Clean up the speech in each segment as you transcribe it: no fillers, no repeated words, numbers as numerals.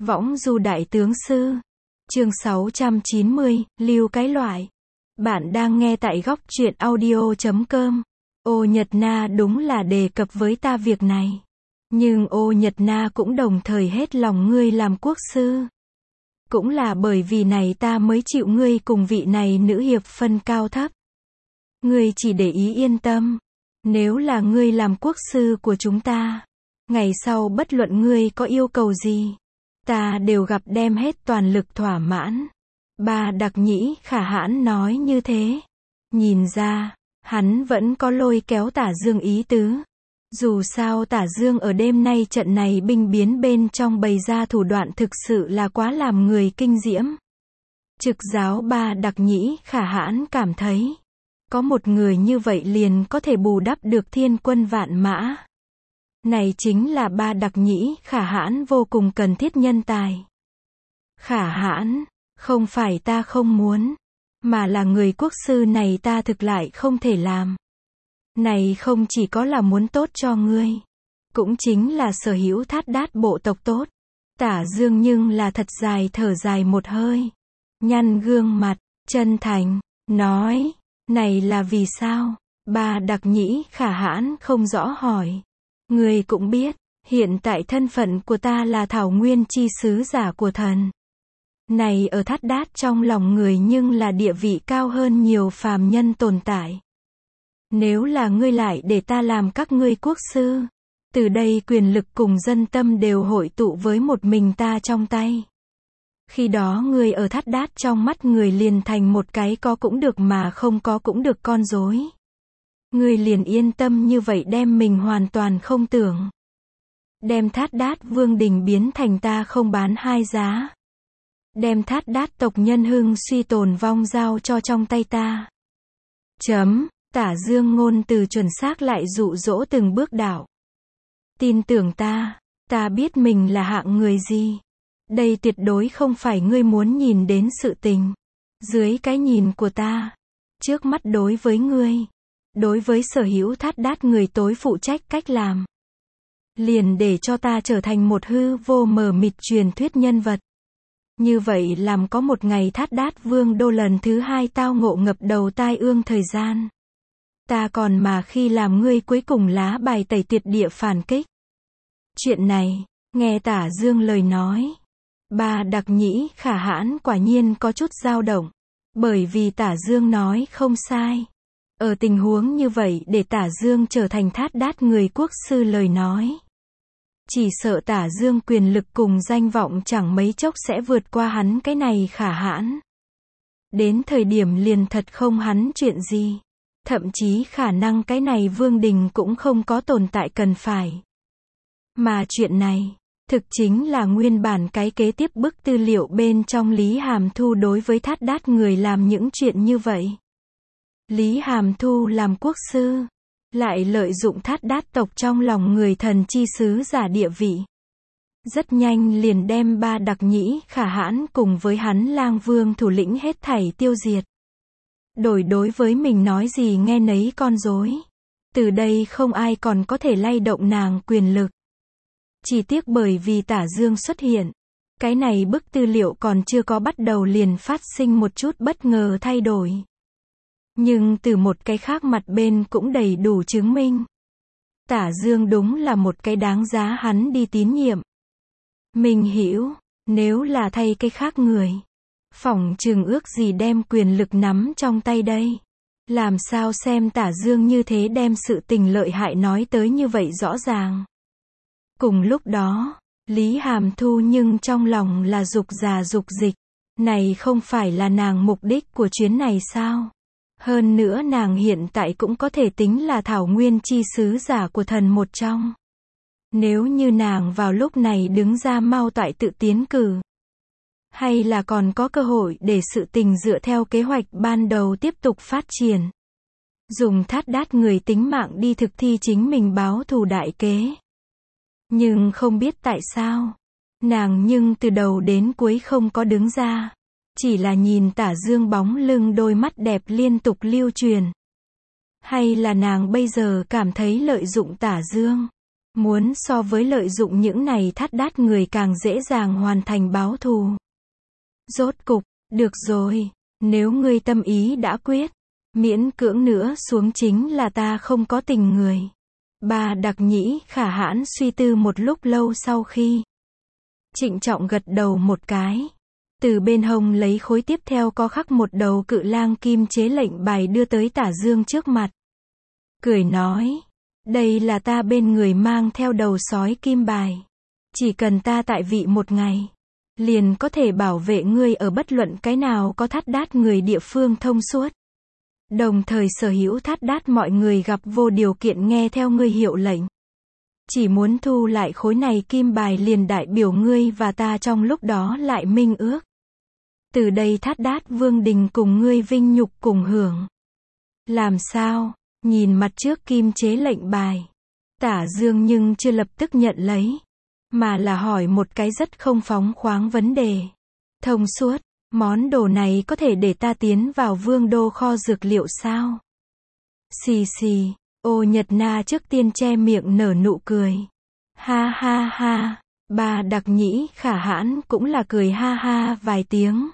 Võng du đại tướng sư. Chương 690, lưu cái loại. Bạn đang nghe tại góc truyện audio.com. Ô Nhật Na đúng là đề cập với ta việc này. Nhưng Ô Nhật Na cũng đồng thời hết lòng ngươi làm quốc sư. Cũng là bởi vì này ta mới chịu ngươi cùng vị này nữ hiệp phân cao thấp. Ngươi chỉ để ý yên tâm. Nếu là ngươi làm quốc sư của chúng ta, ngày sau bất luận ngươi có yêu cầu gì, ta đều gặp đem hết toàn lực thỏa mãn. Ba Đặc Nhĩ Khả Hãn nói như thế. Nhìn ra, hắn vẫn có lôi kéo Tả Dương ý tứ. Dù sao Tả Dương ở đêm nay trận này binh biến bên trong bày ra thủ đoạn thực sự là quá làm người kinh diễm. Trực giáo Ba Đặc Nhĩ Khả Hãn cảm thấy, có một người như vậy liền có thể bù đắp được thiên quân vạn mã. Này chính là Ba Đặc Nhĩ Khả Hãn vô cùng cần thiết nhân tài. Khả Hãn, không phải ta không muốn, mà là người quốc sư này ta thực lại không thể làm. Này không chỉ có là muốn tốt cho ngươi, cũng chính là sở hữu Thát Đát bộ tộc tốt. Tả Dương nhưng là thật dài thở dài một hơi, nhăn gương mặt, chân thành, nói, này là vì sao? Ba Đặc Nhĩ Khả Hãn không rõ hỏi. Ngươi cũng biết, hiện tại thân phận của ta là Thảo Nguyên chi sứ giả của thần. Này ở Thát Đát trong lòng người nhưng là địa vị cao hơn nhiều phàm nhân tồn tại. Nếu là ngươi lại để ta làm các ngươi quốc sư, từ đây quyền lực cùng dân tâm đều hội tụ với một mình ta trong tay. Khi đó ngươi ở Thát Đát trong mắt người liền thành một cái có cũng được mà không có cũng được con rối. Ngươi liền yên tâm như vậy đem mình hoàn toàn không tưởng. Đem Thát Đát vương đình biến thành ta không bán hai giá. Đem Thát Đát tộc nhân hưng suy tồn vong giao cho trong tay ta. Tả Dương ngôn từ chuẩn xác lại dụ dỗ từng bước đạo. Tin tưởng ta biết mình là hạng người gì. Đây tuyệt đối không phải ngươi muốn nhìn đến sự tình. Dưới cái nhìn của ta, trước mắt đối với ngươi, đối với sở hữu Thát Đát người tối phụ trách cách làm, liền để cho ta trở thành một hư vô mờ mịt truyền thuyết nhân vật. Như vậy làm có một ngày Thát Đát vương đô lần thứ hai tao ngộ ngập đầu tai ương thời gian. Ta còn mà khi làm ngươi cuối cùng lá bài tẩy tuyệt địa phản kích. Chuyện này, nghe Tả Dương lời nói, Ba Đặc Nhĩ Khả Hãn quả nhiên có chút dao động. Bởi vì Tả Dương nói không sai. Ở tình huống như vậy để Tả Dương trở thành Thát Đát người quốc sư lời nói, chỉ sợ Tả Dương quyền lực cùng danh vọng chẳng mấy chốc sẽ vượt qua hắn cái này Khả Hãn. Đến thời điểm liền thật không hắn chuyện gì. Thậm chí khả năng cái này vương đình cũng không có tồn tại cần phải. Mà chuyện này, thực chính là nguyên bản cái kế tiếp bức tư liệu bên trong Lý Hàm Thu đối với Thát Đát người làm những chuyện như vậy. Lý Hàm Thu làm quốc sư, lại lợi dụng Thát Đát tộc trong lòng người thần chi sứ giả địa vị. Rất nhanh liền đem Ba Đặc Nhĩ Khả Hãn cùng với hắn lang vương thủ lĩnh hết thảy tiêu diệt. Đối với mình nói gì nghe nấy con rối. Từ đây không ai còn có thể lay động nàng quyền lực. Chỉ tiếc bởi vì Tả Dương xuất hiện, cái này bức tư liệu còn chưa có bắt đầu liền phát sinh một chút bất ngờ thay đổi. Nhưng từ một cái khác mặt bên cũng đầy đủ chứng minh. Tả Dương đúng là một cái đáng giá hắn đi tín nhiệm. Mình hiểu, nếu là thay cái khác người, phỏng chừng ước gì đem quyền lực nắm trong tay đây. Làm sao xem Tả Dương như thế đem sự tình lợi hại nói tới như vậy rõ ràng. Cùng lúc đó, Lý Hàm Thu nhưng trong lòng là dục già dục dịch. Này không phải là nàng mục đích của chuyến này sao? Hơn nữa nàng hiện tại cũng có thể tính là Thảo Nguyên chi sứ giả của thần một trong. Nếu như nàng vào lúc này đứng ra mau toại tự tiến cử, hay là còn có cơ hội để sự tình dựa theo kế hoạch ban đầu tiếp tục phát triển. Dùng Thát Đát người tính mạng đi thực thi chính mình báo thù đại kế. Nhưng không biết tại sao, nàng nhưng từ đầu đến cuối không có đứng ra. Chỉ là nhìn Tả Dương bóng lưng đôi mắt đẹp liên tục lưu truyền. Hay là nàng bây giờ cảm thấy lợi dụng Tả Dương, Muốn so với lợi dụng những này thắt đát người càng dễ dàng hoàn thành báo thù. Rốt cục, được rồi, nếu ngươi tâm ý đã quyết, miễn cưỡng nữa xuống chính là ta không có tình người. Bà Đặc Nhĩ Khả Hãn suy tư một lúc lâu sau khi trịnh trọng gật đầu một cái. Từ bên hông lấy khối tiếp theo có khắc một đầu cự lang kim chế lệnh bài đưa tới Tả Dương trước mặt. Cười nói, đây là ta bên người mang theo đầu sói kim bài. Chỉ cần ta tại vị một ngày, liền có thể bảo vệ ngươi ở bất luận cái nào có thắt đát người địa phương thông suốt. Đồng thời sở hữu thắt đát mọi người gặp vô điều kiện nghe theo ngươi hiệu lệnh. Chỉ muốn thu lại khối này kim bài liền đại biểu ngươi và ta trong lúc đó lại minh ước. Từ đây thắt đát vương đình cùng ngươi vinh nhục cùng hưởng. Làm sao? Nhìn mặt trước kim chế lệnh bài. Tả Dương nhưng chưa lập tức nhận lấy. Mà là hỏi một cái rất không phóng khoáng vấn đề. Thông suốt, món đồ này có thể để ta tiến vào vương đô kho dược liệu sao? Xì xì, Ô Nhật Na trước tiên che miệng nở nụ cười. Ha ha ha, bà Đặc Nhĩ Khả Hãn cũng là cười ha ha vài tiếng.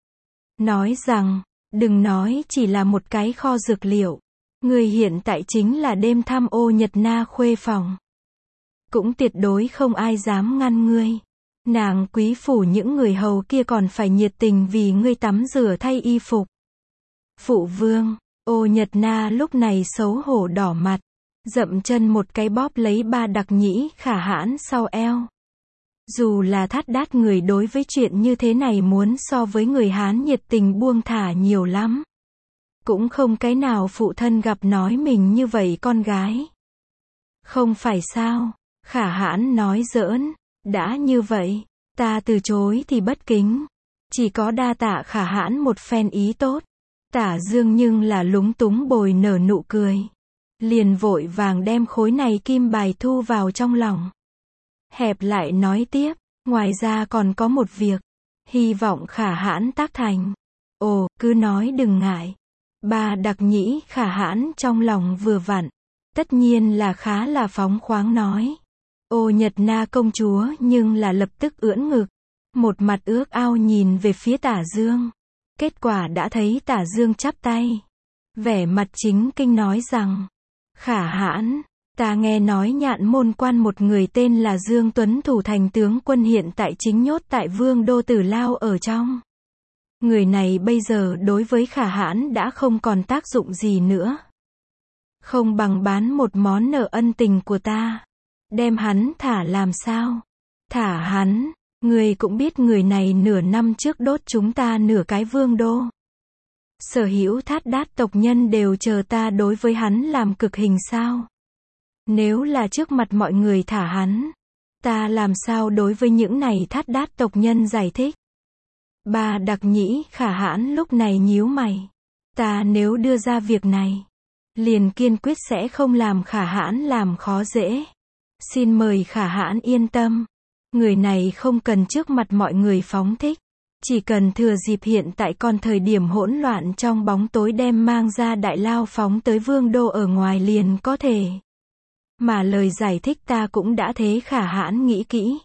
Nói rằng, đừng nói chỉ là một cái kho dược liệu. Người hiện tại chính là đêm thăm Ô Nhật Na khuê phòng. Cũng tuyệt đối không ai dám ngăn ngươi. Nàng quý phủ những người hầu kia còn phải nhiệt tình vì ngươi tắm rửa thay y phục. Phụ vương, Ô Nhật Na lúc này xấu hổ đỏ mặt, dậm chân một cái bóp lấy bà Đặc Nhĩ Khả Hãn sau eo. Dù là thắt đát người đối với chuyện như thế này muốn so với người Hán nhiệt tình buông thả nhiều lắm. Cũng không cái nào phụ thân gặp nói mình như vậy con gái. Không phải sao, Khả Hãn nói giỡn, đã như vậy, ta từ chối thì bất kính. Chỉ có đa tạ Khả Hãn một phen ý tốt. Tả Dương nhưng là lúng túng bồi nở nụ cười. Liền vội vàng đem khối này kim bài thu vào trong lòng. Hẹp lại nói tiếp, ngoài ra còn có một việc. Hy vọng Khả Hãn tác thành. Ồ, cứ nói đừng ngại. Bà Đặc Nhĩ Khả Hãn trong lòng vừa vặn. Tất nhiên là khá là phóng khoáng nói. Ô Nhật Na công chúa nhưng là lập tức ưỡn ngực. Một mặt ước ao nhìn về phía Tả Dương. Kết quả đã thấy Tả Dương chắp tay. Vẻ mặt chính kinh nói rằng. Khả Hãn, ta nghe nói Nhạn Môn quan một người tên là Dương Tuấn thủ thành tướng quân hiện tại chính nhốt tại vương đô Tử Lao ở trong. Người này bây giờ đối với Khả Hãn đã không còn tác dụng gì nữa. Không bằng bán một món nợ ân tình của ta. Đem hắn thả làm sao? Thả hắn, người cũng biết người này nửa năm trước đốt chúng ta nửa cái vương đô. Sở hữu thát đát tộc nhân đều chờ ta đối với hắn làm cực hình sao? Nếu là trước mặt mọi người thả hắn, ta làm sao đối với những này thát đát tộc nhân giải thích? Bà Đặc Nhĩ Khả Hãn lúc này nhíu mày. Ta nếu đưa ra việc này, liền kiên quyết sẽ không làm Khả Hãn làm khó dễ. Xin mời Khả Hãn yên tâm. Người này không cần trước mặt mọi người phóng thích. Chỉ cần thừa dịp hiện tại còn thời điểm hỗn loạn trong bóng tối đem mang ra đại lao phóng tới vương đô ở ngoài liền có thể. Mà lời giải thích ta cũng đã thế Khả Hãn nghĩ kỹ.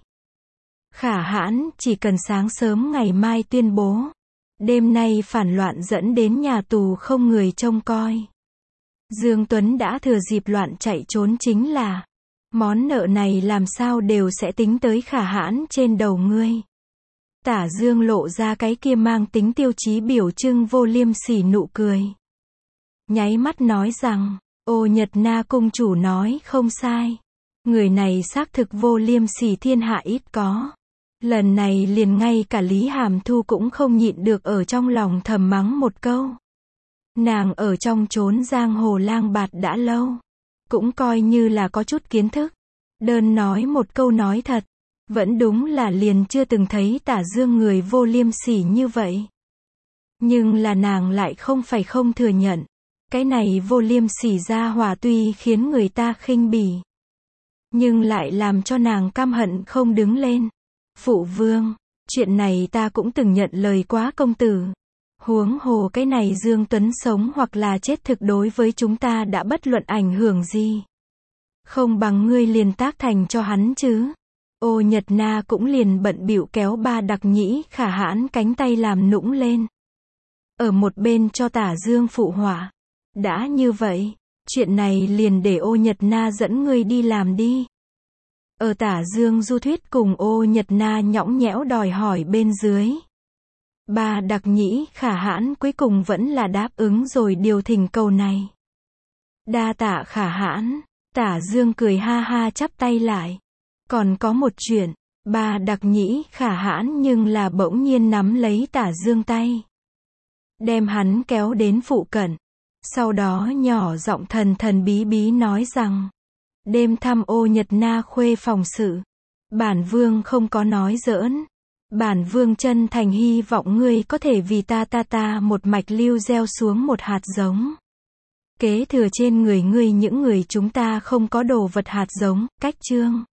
Khả Hãn chỉ cần sáng sớm ngày mai tuyên bố. Đêm nay phản loạn dẫn đến nhà tù không người trông coi. Dương Tuấn đã thừa dịp loạn chạy trốn chính là. Món nợ này làm sao đều sẽ tính tới Khả Hãn trên đầu ngươi. Tả Dương lộ ra cái kia mang tính tiêu chí biểu trưng vô liêm sỉ nụ cười. Nháy mắt nói rằng, Ô Nhật Na công chủ nói không sai. Người này xác thực vô liêm sỉ thiên hạ ít có. Lần này liền ngay cả Lý Hàm Thu cũng không nhịn được ở trong lòng thầm mắng một câu. Nàng ở trong chốn giang hồ lang bạt đã lâu. Cũng coi như là có chút kiến thức. Đơn nói một câu nói thật. Vẫn đúng là liền chưa từng thấy Tả Dương người vô liêm sỉ như vậy. Nhưng là nàng lại không phải không thừa nhận. Cái này vô liêm sỉ ra hỏa tuy khiến người ta khinh bỉ. Nhưng lại làm cho nàng căm hận không đứng lên. Phụ vương, chuyện này ta cũng từng nhận lời quá công tử. Huống hồ cái này Dương Tuấn sống hoặc là chết thực đối với chúng ta đã bất luận ảnh hưởng gì. Không bằng ngươi liền tác thành cho hắn chứ. Ô Nhật Na cũng liền bận bịu kéo Ba Đặc Nhĩ Khả Hãn cánh tay làm nũng lên. Ở một bên cho Tả Dương phụ họa. Đã như vậy, chuyện này liền để Ô Nhật Na dẫn ngươi đi làm đi. Ở Tả Dương du thuyết cùng Ô Nhật Na nhõng nhẽo đòi hỏi bên dưới. Ba Đặc Nhĩ Khả Hãn cuối cùng vẫn là đáp ứng rồi điều thỉnh cầu này. Đa tạ Khả Hãn. Tả Dương cười ha ha chắp tay lại. Còn có một chuyện, Ba Đặc Nhĩ Khả Hãn nhưng là bỗng nhiên nắm lấy Tả Dương tay. Đem hắn kéo đến phụ cận. Sau đó nhỏ giọng thần thần bí bí nói rằng, đêm thăm Ô Nhật Na khuê phòng sự. Bản vương không có nói giỡn. Bản vương chân thành hy vọng ngươi có thể vì ta một mạch lưu gieo xuống một hạt giống. Kế thừa trên người ngươi những người chúng ta không có đồ vật hạt giống, cách chương.